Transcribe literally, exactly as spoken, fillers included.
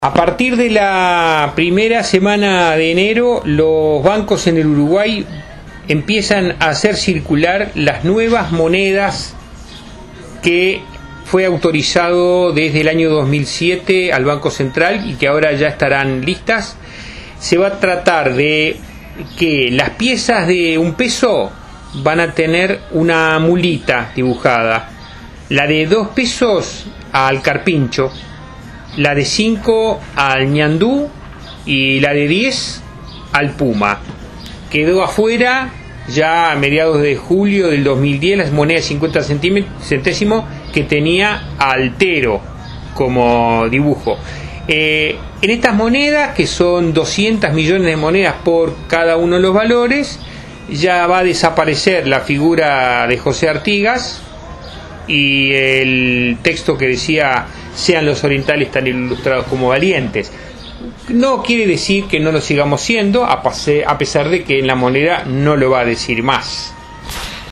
A partir de la primera semana de enero, los bancos en el Uruguay empiezan a hacer circular las nuevas monedas que fue autorizado desde el año dos mil siete al Banco Central y que ahora ya estarán listas. Se va a tratar de que las piezas de un peso van a tener una mulita dibujada, la de dos pesos al carpincho, la de cinco al ñandú y la de diez al puma. Quedó afuera ya a mediados de julio del dos mil diez las monedas de cincuenta centésimos que tenía altero como dibujo. Eh, en estas monedas, que son doscientos millones de monedas por cada uno de los valores, ya va a desaparecer la figura de José Artigas y el texto que decía: sean los orientales tan ilustrados como valientes. No quiere decir que no lo sigamos siendo, a pesar de que en la moneda no lo va a decir más.